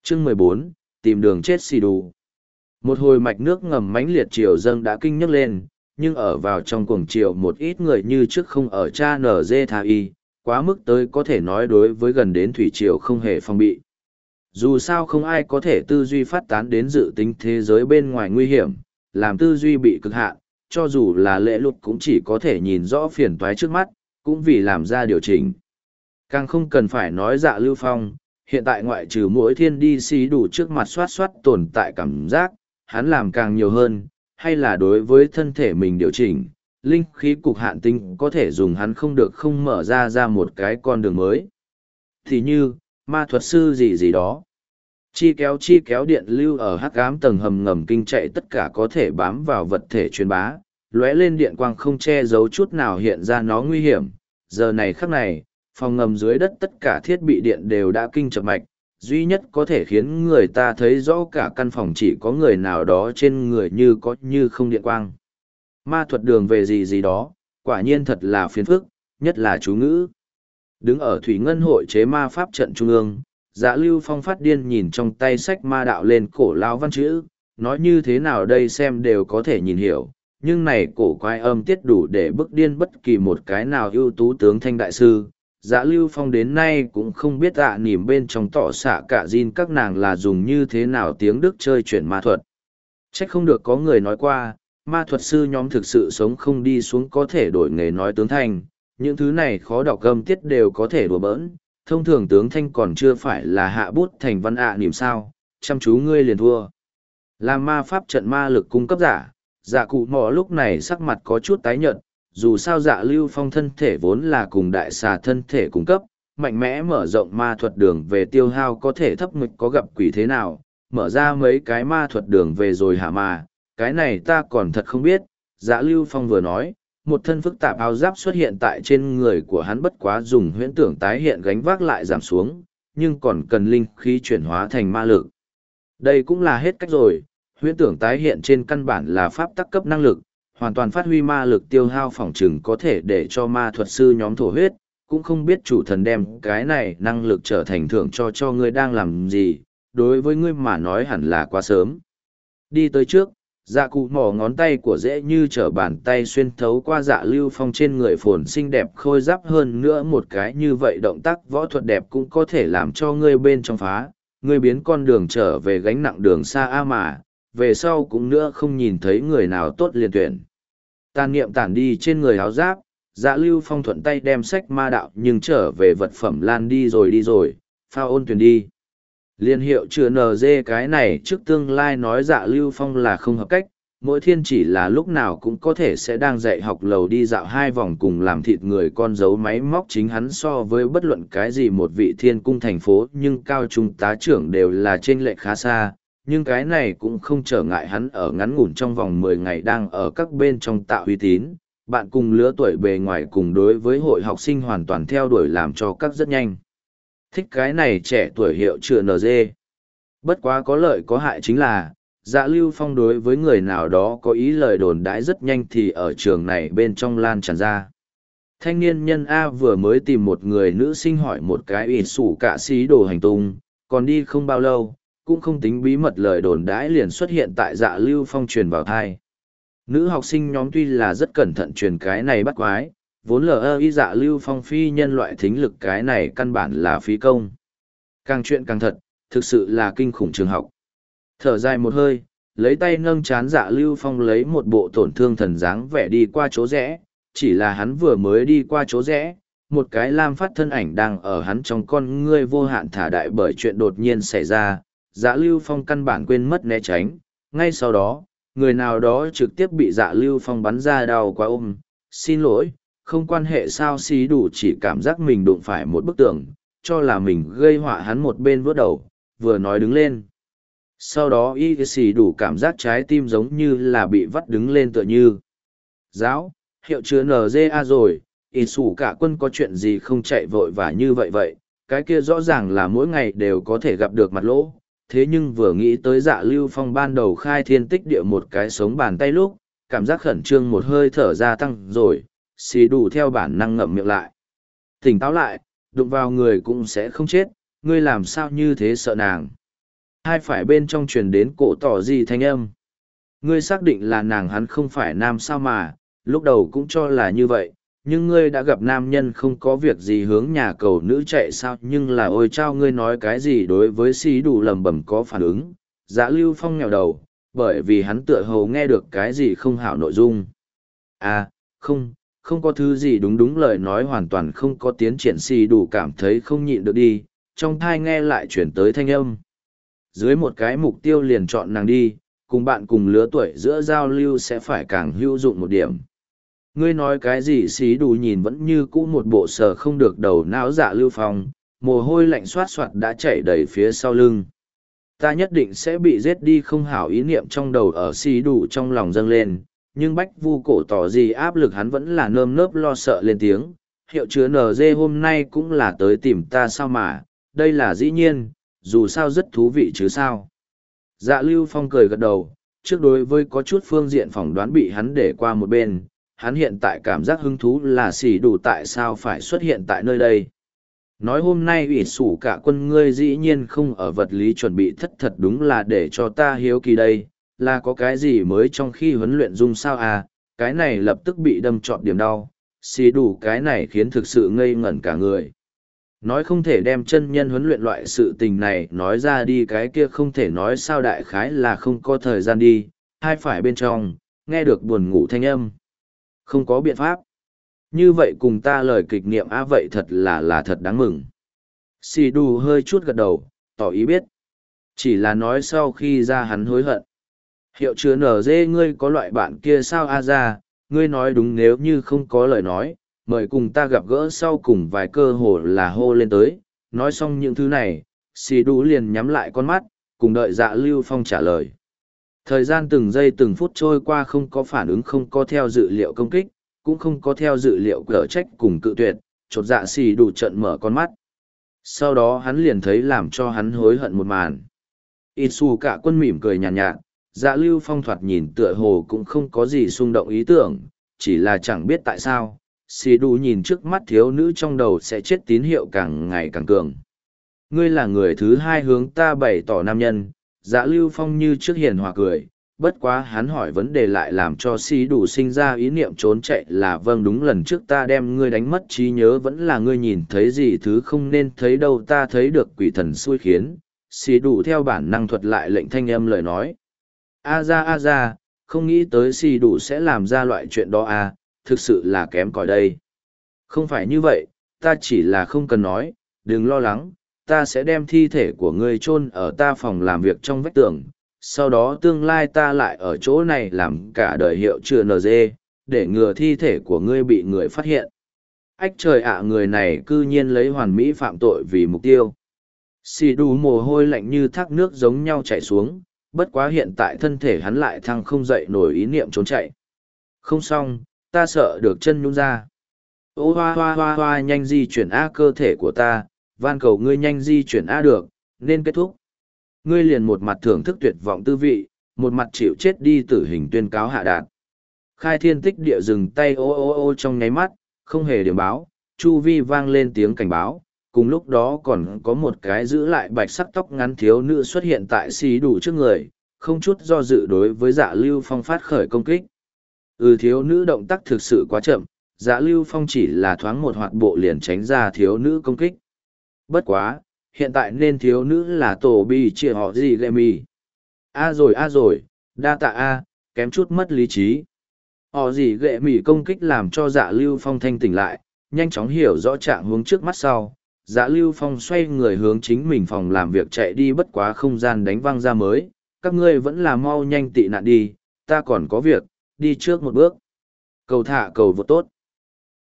Chương 14, tìm đường chết xì đù. Một hồi mạch nước ngầm mãnh liệt triều dâng đã kinh nhấc lên, nhưng ở vào trong cuồng triều một ít người như trước không ở cha nở dê tha y, quá mức tới có thể nói đối với gần đến thủy triều không hề phòng bị. Dù sao không ai có thể tư duy phát tán đến dự tính thế giới bên ngoài nguy hiểm, làm tư duy bị cực hạn, cho dù là lễ lụt cũng chỉ có thể nhìn rõ phiền toái trước mắt, cũng vì làm ra điều chỉnh. Càng không cần phải nói Dạ Lưu Phong, hiện tại ngoại trừ mỗi thiên đi xí đủ trước mặt soát soát tồn tại cảm giác, hắn làm càng nhiều hơn, hay là đối với thân thể mình điều chỉnh, linh khí cục hạn tinh có thể dùng hắn không được không mở ra một cái con đường mới. Thì như, ma thuật sư gì gì đó. Chi kéo điện lưu ở hắc ám tầng hầm ngầm kinh chạy tất cả có thể bám vào vật thể truyền bá, lóe lên điện quang không che giấu chút nào hiện ra nó nguy hiểm. Giờ này khắc này, phòng ngầm dưới đất tất cả thiết bị điện đều đã kinh chập mạch, duy nhất có thể khiến người ta thấy rõ cả căn phòng chỉ có người nào đó trên người như có như không điện quang. Ma thuật đường về gì gì đó, quả nhiên thật là phiền phức, nhất là chú ngữ. Đứng ở Thủy Ngân hội chế ma pháp trận trung ương, Dạ Lưu Phong phát điên nhìn trong tay sách ma đạo lên cổ lao văn chữ, nói như thế nào đây xem đều có thể nhìn hiểu, nhưng này cổ quái âm tiết đủ để bức điên bất kỳ một cái nào ưu tú tướng thanh đại sư. Dạ Lưu Phong đến nay cũng không biết nỉm bên trong tỏ xạ cả Jin các nàng là dùng như thế nào tiếng Đức chơi chuyển ma thuật. Chắc không được có người nói qua, ma thuật sư nhóm thực sự sống không đi xuống có thể đổi nghề nói tướng thanh, những thứ này khó đọc âm tiết đều có thể đùa bỡn, thông thường tướng thanh còn chưa phải là hạ bút thành văn nỉm sao, chăm chú ngươi liền thua. Làm ma pháp trận ma lực cung cấp giả, dạ cụ mò lúc này sắc mặt có chút tái nhợt, dù sao Dạ Lưu Phong thân thể vốn là cùng đại xà thân thể cung cấp, mạnh mẽ mở rộng ma thuật đường về tiêu hao có thể thấp nghịch có gặp quỷ thế nào, mở ra mấy cái ma thuật đường về rồi hả mà, cái này ta còn thật không biết. Dạ Lưu Phong vừa nói, một thân phức tạp áo giáp xuất hiện tại trên người của hắn, bất quá dùng huyễn tưởng tái hiện gánh vác lại giảm xuống, nhưng còn cần linh khí chuyển hóa thành ma lực. Đây cũng là hết cách rồi, huyễn tưởng tái hiện trên căn bản là pháp tắc cấp năng lực, hoàn toàn phát huy ma lực tiêu hao phỏng chừng có thể để cho ma thuật sư nhóm thổ huyết, cũng không biết chủ thần đem cái này năng lực trở thành thưởng cho ngươi đang làm gì, đối với ngươi mà nói hẳn là quá sớm. Đi tới trước, dạ cụ mỏ ngón tay của dễ như trở bàn tay xuyên thấu qua Dạ Lưu Phong trên người phồn xinh đẹp khôi giáp, hơn nữa một cái như vậy động tác võ thuật đẹp cũng có thể làm cho ngươi bên trong phá, ngươi biến con đường trở về gánh nặng đường xa a mà, về sau cũng nữa không nhìn thấy người nào tốt liền tuyển. Tàn niệm tản đi trên người áo giáp, Dạ Lưu Phong thuận tay đem sách ma đạo nhưng trở về vật phẩm lan đi rồi, phao ôn tuyển đi. Liên hiệu chữa NG cái này trước tương lai nói Dạ Lưu Phong là không hợp cách, mỗi thiên chỉ là lúc nào cũng có thể sẽ đang dạy học lầu đi dạo 2 vòng cùng làm thịt người con dấu máy móc chính hắn so với bất luận cái gì một vị thiên cung thành phố nhưng cao trung tá trưởng đều là trên lệch khá xa, nhưng cái này cũng không trở ngại hắn ở ngắn ngủn trong vòng 10 ngày đang ở các bên trong tạo uy tín, bạn cùng lứa tuổi bề ngoài cùng đối với hội học sinh hoàn toàn theo đuổi làm cho các rất nhanh. Thích cái này trẻ tuổi hiệu chữa NG. Bất quá có lợi có hại chính là, Dạ Lưu Phong đối với người nào đó có ý lời đồn đãi rất nhanh thì ở trường này bên trong lan tràn ra. Thanh niên nhân A vừa mới tìm một người nữ sinh hỏi một cái ịt sủ cả xí đồ hành tung, còn đi không bao lâu, cũng không tính bí mật lời đồn đãi liền xuất hiện tại Dạ Lưu Phong truyền vào thai. Nữ học sinh nhóm tuy là rất cẩn thận truyền cái này bắt quái, vốn y Dạ Lưu Phong phi nhân loại thính lực cái này căn bản là phí công. Càng chuyện càng thật, thực sự là kinh khủng trường học. Thở dài một hơi, lấy tay nâng chán Dạ Lưu Phong lấy một bộ tổn thương thần dáng vẻ đi qua chỗ rẽ, chỉ là hắn vừa mới đi qua chỗ rẽ, một cái lam phát thân ảnh đang ở hắn trong con ngươi vô hạn thả đại bởi chuyện đột nhiên xảy ra, Dạ Lưu Phong căn bản quên mất né tránh, ngay sau đó, người nào đó trực tiếp bị Dạ Lưu Phong bắn ra đau quá ôm, xin lỗi, không quan hệ sao xí đủ chỉ cảm giác mình đụng phải một bức tường, cho là mình gây họa hắn một bên vuốt đầu, vừa nói đứng lên. Sau đó y xì đủ cảm giác trái tim giống như là bị vắt đứng lên tựa như. Giáo, hiệu chứa NGA rồi, y sủ cả quân có chuyện gì không chạy vội và như vậy, cái kia rõ ràng là mỗi ngày đều có thể gặp được mặt lỗ. Thế nhưng vừa nghĩ tới Dạ Lưu Phong ban đầu khai thiên tích địa một cái sống bàn tay lúc, cảm giác khẩn trương một hơi thở ra tăng rồi, xì đủ theo bản năng ngậm miệng lại. Tỉnh táo lại, đụng vào người cũng sẽ không chết, ngươi làm sao như thế sợ nàng. Hai phải bên trong truyền đến cổ tỏ gì thanh âm. Ngươi xác định là nàng, hắn không phải nam sao mà, lúc đầu cũng cho là như vậy, nhưng ngươi đã gặp nam nhân không có việc gì hướng nhà cầu nữ chạy sao, nhưng là ôi chao, ngươi nói cái gì đối với xí đủ lầm bầm có phản ứng. Dạ Lưu Phong nghèo đầu, bởi vì hắn tựa hồ nghe được cái gì không hảo nội dung. À, không có thứ gì, đúng lời nói hoàn toàn không có tiến triển. Xì đủ cảm thấy không nhịn được đi, trong thai nghe lại chuyển tới thanh âm. Dưới một cái mục tiêu liền chọn nàng đi, cùng bạn cùng lứa tuổi giữa giao lưu sẽ phải càng hữu dụng một điểm. Ngươi nói cái gì? Xí đủ nhìn vẫn như cũ một bộ sờ không được đầu não Dạ Lưu Phong, mồ hôi lạnh xoát xoát đã chảy đầy phía sau lưng. Ta nhất định sẽ bị giết đi, không hảo ý niệm trong đầu ở xí đủ trong lòng dâng lên, nhưng Bách Vu cổ tỏ gì áp lực hắn vẫn là nơm nớp lo sợ lên tiếng. Hiệu chứa NG hôm nay cũng là tới tìm ta sao mà, đây là dĩ nhiên, dù sao rất thú vị chứ sao. Dạ Lưu Phong cười gật đầu, trước đối với có chút phương diện phỏng đoán bị hắn để qua một bên, hắn hiện tại cảm giác hứng thú là xỉ đủ tại sao phải xuất hiện tại nơi đây. Nói hôm nay ủy sủ cả quân ngươi dĩ nhiên không ở vật lý chuẩn bị thất, thật đúng là để cho ta hiếu kỳ đây, là có cái gì mới trong khi huấn luyện dung sao à, cái này lập tức bị đâm trọn điểm đau, xỉ đủ cái này khiến thực sự ngây ngẩn cả người. Nói không thể đem chân nhân huấn luyện loại sự tình này nói ra đi, cái kia không thể nói sao, đại khái là không có thời gian đi, hai phải bên trong, nghe được buồn ngủ thanh âm. Không có biện pháp. Như vậy cùng ta lời kịch niệm vậy thật là thật đáng mừng. Xì đù hơi chút gật đầu, tỏ ý biết. Chỉ là nói sau khi ra hắn hối hận. Hiệu chứa nở dê, ngươi có loại bạn kia sao ra, ngươi nói đúng, nếu như không có lời nói, mời cùng ta gặp gỡ sau cùng vài cơ hội là hô lên tới. Nói xong những thứ này, xì đù liền nhắm lại con mắt, cùng đợi Dạ Lưu Phong trả lời. Thời gian từng giây từng phút trôi qua, không có phản ứng, không có theo dự liệu công kích, cũng không có theo dự liệu cở trách cùng cự tuyệt, chột dạ xì đủ trận mở con mắt. Sau đó hắn liền thấy làm cho hắn hối hận một màn. Itsu cả quân mỉm cười nhàn nhạt, Dạ Lưu Phong thoạt nhìn tựa hồ cũng không có gì xung động ý tưởng, chỉ là chẳng biết tại sao, xì đủ nhìn trước mắt thiếu nữ trong đầu sẽ chết tín hiệu càng ngày càng cường. Ngươi là người thứ hai hướng ta bày tỏ nam nhân. Dạ Lưu Phong như trước hiền hòa cười, bất quá hắn hỏi vấn đề lại làm cho xí đủ sinh ra ý niệm trốn chạy. Là vâng, đúng, lần trước ta đem ngươi đánh mất trí nhớ, vẫn là ngươi nhìn thấy gì thứ không nên thấy đâu, ta thấy được quỷ thần xui khiến. Xí đủ theo bản năng thuật lại lệnh thanh âm lời nói. A ra, không nghĩ tới xí đủ sẽ làm ra loại chuyện đó à, thực sự là kém cỏi đây. Không phải như vậy, ta chỉ là không cần nói, đừng lo lắng. Ta sẽ đem thi thể của ngươi chôn ở ta phòng làm việc trong vách tường, sau đó tương lai ta lại ở chỗ này làm cả đời hiệu chữa NG, để ngừa thi thể của ngươi bị người phát hiện. Ách trời ạ, người này cư nhiên lấy hoàn mỹ phạm tội vì mục tiêu. Xì đủ mồ hôi lạnh như thác nước giống nhau chảy xuống, bất quá hiện tại thân thể hắn lại thăng không dậy nổi ý niệm trốn chạy. Không xong, ta sợ được chân nhún ra. Ô hoa, nhanh di chuyển cơ thể của ta, van cầu ngươi nhanh di chuyển được, nên kết thúc. Ngươi liền một mặt thưởng thức tuyệt vọng tư vị, một mặt chịu chết đi tử hình tuyên cáo hạ đạt. Khai thiên tích địa dừng tay ô trong nháy mắt, không hề điểm báo, chu vi vang lên tiếng cảnh báo. Cùng lúc đó còn có một cái giữ lại bạch sắc tóc ngắn thiếu nữ xuất hiện tại xì đủ trước người, không chút do dự đối với Dạ Lưu Phong phát khởi công kích. Thiếu nữ động tác thực sự quá chậm, Dạ Lưu Phong chỉ là thoáng một hoạt bộ liền tránh ra thiếu nữ công kích. Bất quá, hiện tại nên thiếu nữ là tổ bi chia họ gì lệ mì. Rồi, đa tạ kém chút mất lý trí. Họ gì ghệ mì công kích làm cho Dạ Lưu Phong thanh tỉnh lại, nhanh chóng hiểu rõ trạng hướng trước mắt sau. Dạ Lưu Phong xoay người hướng chính mình phòng làm việc chạy đi, bất quá không gian đánh văng ra mới. Các ngươi vẫn là mau nhanh tị nạn đi, ta còn có việc, đi trước một bước. Cầu thả cầu vượt tốt.